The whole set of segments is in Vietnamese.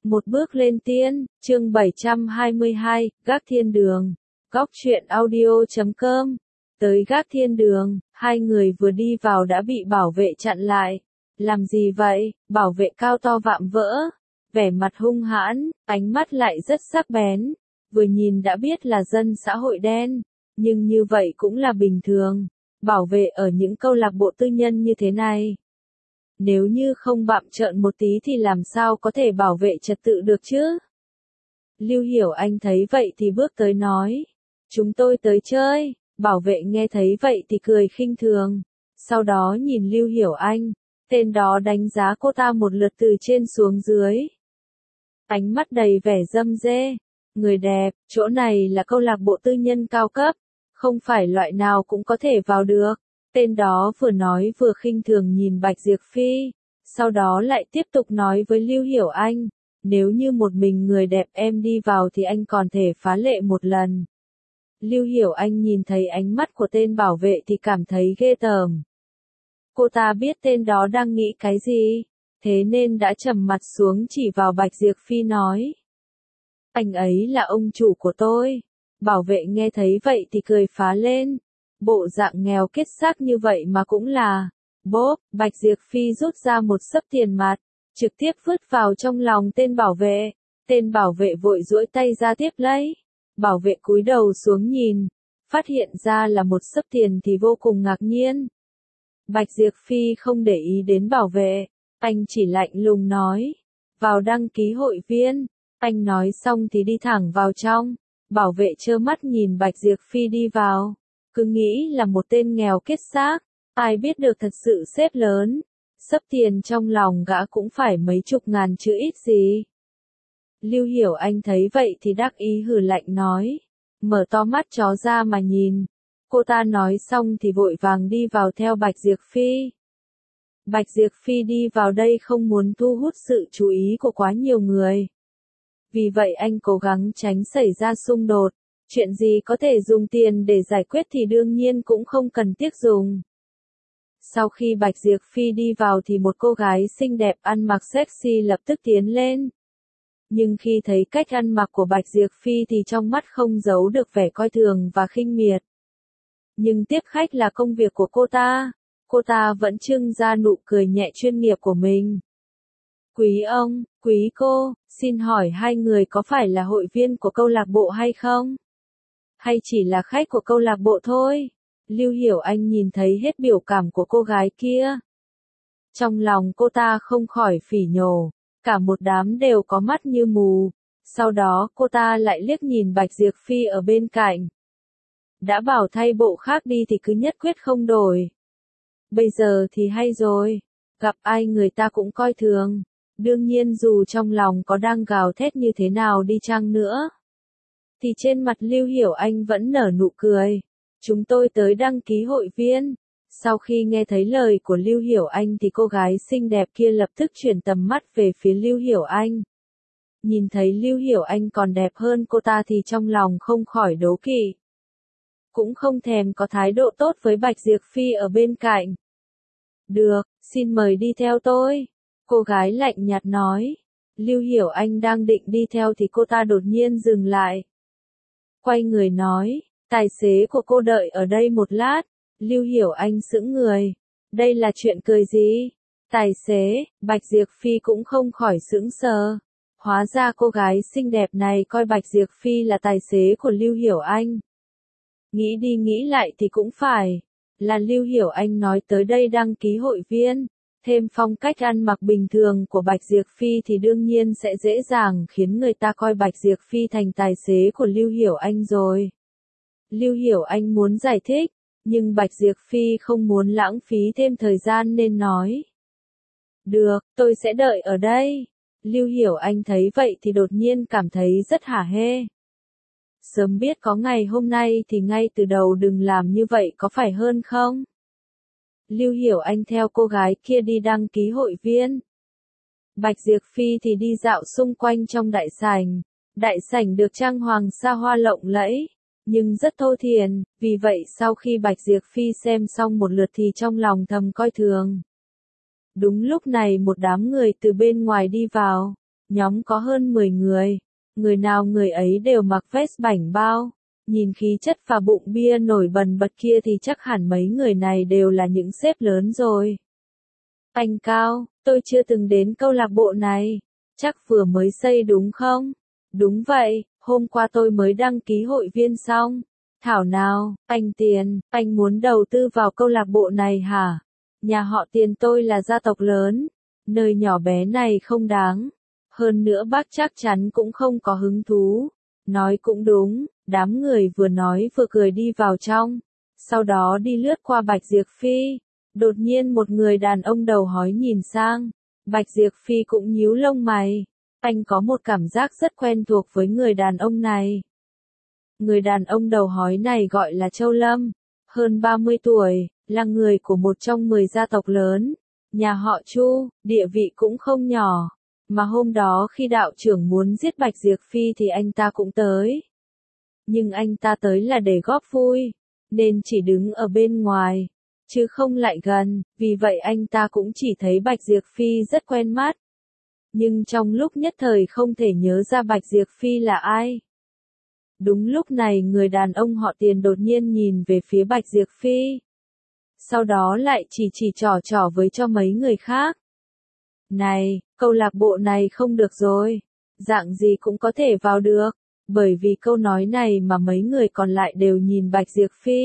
Một bước lên tiên, chương 722, Gác Thiên Đường. Góc truyện audio.com. Tới Gác Thiên Đường, hai người vừa đi vào đã bị bảo vệ chặn lại. Làm gì vậy? Bảo vệ cao to vạm vỡ, vẻ mặt hung hãn, ánh mắt lại rất sắc bén. Vừa nhìn đã biết là dân xã hội đen, nhưng như vậy cũng là bình thường. Bảo vệ ở những câu lạc bộ tư nhân như thế này, nếu như không bặm trợn một tí thì làm sao có thể bảo vệ trật tự được chứ? Lưu Hiểu Anh thấy vậy thì bước tới nói, chúng tôi tới chơi. Bảo vệ nghe thấy vậy thì cười khinh thường, sau đó nhìn Lưu Hiểu Anh, tên đó đánh giá cô ta một lượt từ trên xuống dưới. Ánh mắt đầy vẻ râm rê, người đẹp, chỗ này là câu lạc bộ tư nhân cao cấp, không phải loại nào cũng có thể vào được. Tên đó vừa nói vừa khinh thường nhìn Bạch Diệp Phi, sau đó lại tiếp tục nói với Lưu Hiểu Anh, nếu như một mình người đẹp em đi vào thì anh còn thể phá lệ một lần. Lưu Hiểu Anh nhìn thấy ánh mắt của tên bảo vệ thì cảm thấy ghê tởm. Cô ta biết tên đó đang nghĩ cái gì, thế nên đã trầm mặt xuống chỉ vào Bạch Diệp Phi nói. Anh ấy là ông chủ của tôi. Bảo vệ nghe thấy vậy thì cười phá lên. Bộ dạng nghèo kết xác như vậy mà cũng là. Bốp, Bạch Diệp Phi rút ra một xấp tiền mặt, trực tiếp vứt vào trong lòng tên bảo vệ. Tên bảo vệ vội duỗi tay ra tiếp lấy. Bảo vệ cúi đầu xuống nhìn, phát hiện ra là một xấp tiền thì vô cùng ngạc nhiên. Bạch Diệp Phi không để ý đến bảo vệ, anh chỉ lạnh lùng nói, vào đăng ký hội viên. Anh nói xong thì đi thẳng vào trong. Bảo vệ trơ mắt nhìn Bạch Diệp Phi đi vào, cứ nghĩ là một tên nghèo kết xác, ai biết được thật sự xếp lớn, xấp tiền trong lòng gã cũng phải mấy chục ngàn chứ ít gì. Lưu Hiểu Anh thấy vậy thì đắc ý hừ lạnh nói, mở to mắt chó ra mà nhìn. Cô ta nói xong thì vội vàng đi vào theo Bạch Diệp Phi. Bạch Diệp Phi đi vào đây không muốn thu hút sự chú ý của quá nhiều người. Vì vậy anh cố gắng tránh xảy ra xung đột, chuyện gì có thể dùng tiền để giải quyết thì đương nhiên cũng không cần tiếc dùng. Sau khi Bạch Diệp Phi đi vào thì một cô gái xinh đẹp ăn mặc sexy lập tức tiến lên. Nhưng khi thấy cách ăn mặc của Bạch Diệp Phi thì trong mắt không giấu được vẻ coi thường và khinh miệt. Nhưng tiếp khách là công việc của cô ta vẫn trưng ra nụ cười nhẹ chuyên nghiệp của mình. Quý ông, quý cô, xin hỏi hai người có phải là hội viên của câu lạc bộ hay không? Hay chỉ là khách của câu lạc bộ thôi? Lưu Hiểu Anh nhìn thấy hết biểu cảm của cô gái kia. Trong lòng cô ta không khỏi phỉ nhổ, cả một đám đều có mắt như mù. Sau đó cô ta lại liếc nhìn Bạch Diệp Phi ở bên cạnh. Đã bảo thay bộ khác đi thì cứ nhất quyết không đổi. Bây giờ thì hay rồi, gặp ai người ta cũng coi thường. Đương nhiên dù trong lòng có đang gào thét như thế nào đi chăng nữa, thì trên mặt Lưu Hiểu Anh vẫn nở nụ cười. Chúng tôi tới đăng ký hội viên. Sau khi nghe thấy lời của Lưu Hiểu Anh thì cô gái xinh đẹp kia lập tức chuyển tầm mắt về phía Lưu Hiểu Anh. Nhìn thấy Lưu Hiểu Anh còn đẹp hơn cô ta thì trong lòng không khỏi đố kỵ. Cũng không thèm có thái độ tốt với Bạch Diệp Phi ở bên cạnh. Được, xin mời đi theo tôi. Cô gái lạnh nhạt nói. Lưu Hiểu Anh đang định đi theo thì cô ta đột nhiên dừng lại. Quay người nói, tài xế của cô đợi ở đây một lát. Lưu Hiểu Anh sững người. Đây là chuyện cười gì? Tài xế, Bạch Diệp Phi cũng không khỏi sững sờ. Hóa ra cô gái xinh đẹp này coi Bạch Diệp Phi là tài xế của Lưu Hiểu Anh. Nghĩ đi nghĩ lại thì cũng phải. Là Lưu Hiểu Anh nói tới đây đăng ký hội viên. Thêm phong cách ăn mặc bình thường của Bạch Diệp Phi thì đương nhiên sẽ dễ dàng khiến người ta coi Bạch Diệp Phi thành tài xế của Lưu Hiểu Anh rồi. Lưu Hiểu Anh muốn giải thích, nhưng Bạch Diệp Phi không muốn lãng phí thêm thời gian nên nói. Được, tôi sẽ đợi ở đây. Lưu Hiểu Anh thấy vậy thì đột nhiên cảm thấy rất hả hê. Sớm biết có ngày hôm nay thì ngay từ đầu đừng làm như vậy có phải hơn không? Lưu Hiểu Anh theo cô gái kia đi đăng ký hội viên. Bạch Diệp Phi thì đi dạo xung quanh trong đại sảnh. Đại sảnh được trang hoàng xa hoa lộng lẫy, nhưng rất thô thiển, vì vậy sau khi Bạch Diệp Phi xem xong một lượt thì trong lòng thầm coi thường. Đúng lúc này một đám người từ bên ngoài đi vào. Nhóm có hơn 10 người. Người nào người ấy đều mặc vest bảnh bao. Nhìn khí chất và bụng bia nổi bần bật kia thì chắc hẳn mấy người này đều là những sếp lớn rồi. Anh Cao, tôi chưa từng đến câu lạc bộ này. Chắc vừa mới xây đúng không? Đúng vậy, hôm qua tôi mới đăng ký hội viên xong. Thảo nào, anh Tiền, anh muốn đầu tư vào câu lạc bộ này hả? Nhà họ Tiền tôi là gia tộc lớn. Nơi nhỏ bé này không đáng. Hơn nữa bác chắc chắn cũng không có hứng thú. Nói cũng đúng, đám người vừa nói vừa cười đi vào trong. Sau đó đi lướt qua Bạch Diệp Phi. Đột nhiên một người đàn ông đầu hói nhìn sang. Bạch Diệp Phi cũng nhíu lông mày. Anh có một cảm giác rất quen thuộc với người đàn ông này. Người đàn ông đầu hói này gọi là Châu Lâm. Hơn 30 tuổi, là người của một trong 10 gia tộc lớn. Nhà họ Chu, địa vị cũng không nhỏ. Mà hôm đó khi đạo trưởng muốn giết Bạch Diệp Phi thì anh ta cũng tới. Nhưng anh ta tới là để góp vui, nên chỉ đứng ở bên ngoài, chứ không lại gần, vì vậy anh ta cũng chỉ thấy Bạch Diệp Phi rất quen mắt. Nhưng trong lúc nhất thời không thể nhớ ra Bạch Diệp Phi là ai. Đúng lúc này người đàn ông họ Tiền đột nhiên nhìn về phía Bạch Diệp Phi. Sau đó lại chỉ trỏ với cho mấy người khác. Này, câu lạc bộ này không được rồi. Dạng gì cũng có thể vào được. Bởi vì câu nói này mà mấy người còn lại đều nhìn Bạch Diệp Phi.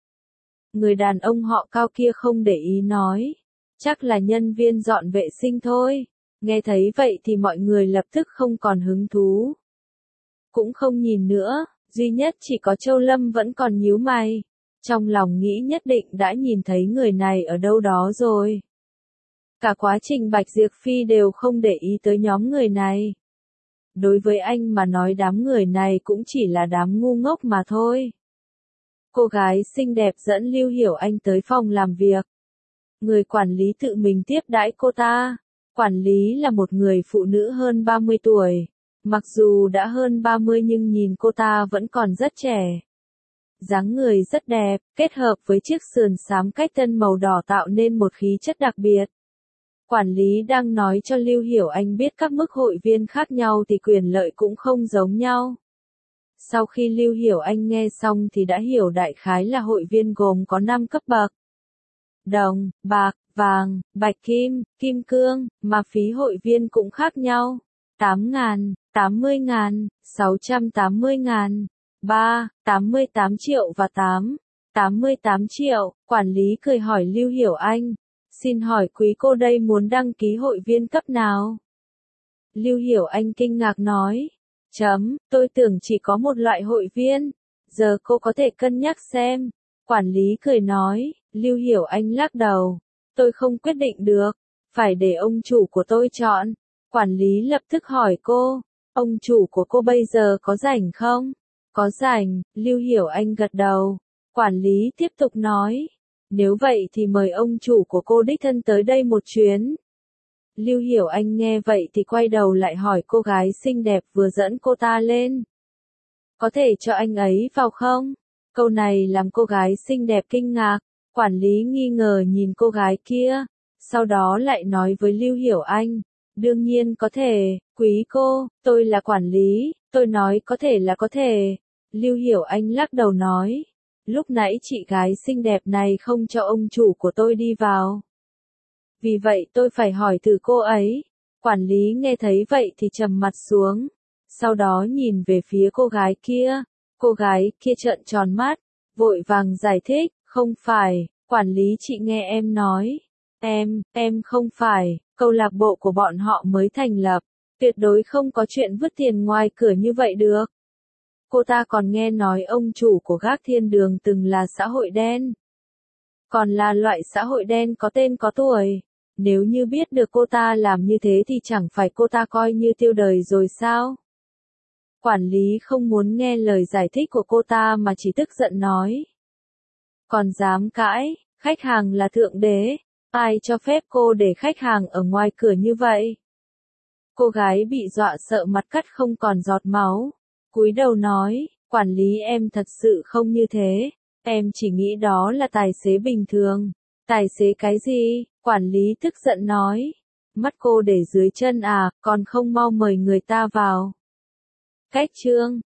Người đàn ông họ Cao kia không để ý nói. Chắc là nhân viên dọn vệ sinh thôi. Nghe thấy vậy thì mọi người lập tức không còn hứng thú. Cũng không nhìn nữa, duy nhất chỉ có Châu Lâm vẫn còn nhíu mày. Trong lòng nghĩ nhất định đã nhìn thấy người này ở đâu đó rồi. Cả quá trình Bạch Diệp Phi đều không để ý tới nhóm người này. Đối với anh mà nói đám người này cũng chỉ là đám ngu ngốc mà thôi. Cô gái xinh đẹp dẫn Lưu Hiểu Anh tới phòng làm việc. Người quản lý tự mình tiếp đãi cô ta. Quản lý là một người phụ nữ hơn 30 tuổi. Mặc dù đã hơn 30 nhưng nhìn cô ta vẫn còn rất trẻ. Dáng người rất đẹp, kết hợp với chiếc sườn xám cách tân màu đỏ tạo nên một khí chất đặc biệt. Quản lý đang nói cho Lưu Hiểu Anh biết các mức hội viên khác nhau thì quyền lợi cũng không giống nhau. Sau khi Lưu Hiểu Anh nghe xong thì đã hiểu đại khái là hội viên gồm có 5 cấp bậc. Đồng, bạc, vàng, bạch kim, kim cương, mà phí hội viên cũng khác nhau. 8.000, 80.000, 680.000, 88 triệu và 88 triệu. Quản lý cười hỏi Lưu Hiểu Anh. Xin hỏi quý cô đây muốn đăng ký hội viên cấp nào? Lưu Hiểu Anh kinh ngạc nói. Tôi tưởng chỉ có một loại hội viên. Giờ cô có thể cân nhắc xem. Quản lý cười nói. Lưu Hiểu Anh lắc đầu. Tôi không quyết định được. Phải để ông chủ của tôi chọn. Quản lý lập tức hỏi cô. Ông chủ của cô bây giờ có rảnh không? Có rảnh, Lưu Hiểu Anh gật đầu. Quản lý tiếp tục nói. Nếu vậy thì mời ông chủ của cô đích thân tới đây một chuyến. Lưu Hiểu Anh nghe vậy thì quay đầu lại hỏi cô gái xinh đẹp vừa dẫn cô ta lên. Có thể cho anh ấy vào không? Câu này làm cô gái xinh đẹp kinh ngạc. Quản lý nghi ngờ nhìn cô gái kia. Sau đó lại nói với Lưu Hiểu Anh. Đương nhiên có thể, quý cô, tôi là quản lý, tôi nói có thể là có thể. Lưu Hiểu Anh lắc đầu nói. Lúc nãy chị gái xinh đẹp này không cho ông chủ của tôi đi vào. Vì vậy tôi phải hỏi thử cô ấy. Quản lý nghe thấy vậy thì trầm mặt xuống. Sau đó nhìn về phía cô gái kia. Cô gái kia trợn tròn mắt. Vội vàng giải thích. Không phải, quản lý chị nghe em nói. Em không phải, câu lạc bộ của bọn họ mới thành lập. Tuyệt đối không có chuyện vứt tiền ngoài cửa như vậy được. Cô ta còn nghe nói ông chủ của Gác Thiên Đường từng là xã hội đen. Còn là loại xã hội đen có tên có tuổi. Nếu như biết được cô ta làm như thế thì chẳng phải cô ta coi như tiêu đời rồi sao? Quản lý không muốn nghe lời giải thích của cô ta mà chỉ tức giận nói. Còn dám cãi, khách hàng là thượng đế. Ai cho phép cô để khách hàng ở ngoài cửa như vậy? Cô gái bị dọa sợ mặt cắt không còn giọt máu. Cúi đầu nói, quản lý em thật sự không như thế. Em chỉ nghĩ đó là tài xế bình thường. Tài xế cái gì? Quản lý tức giận nói. Mắt cô để dưới chân à, còn không mau mời người ta vào. Cách chương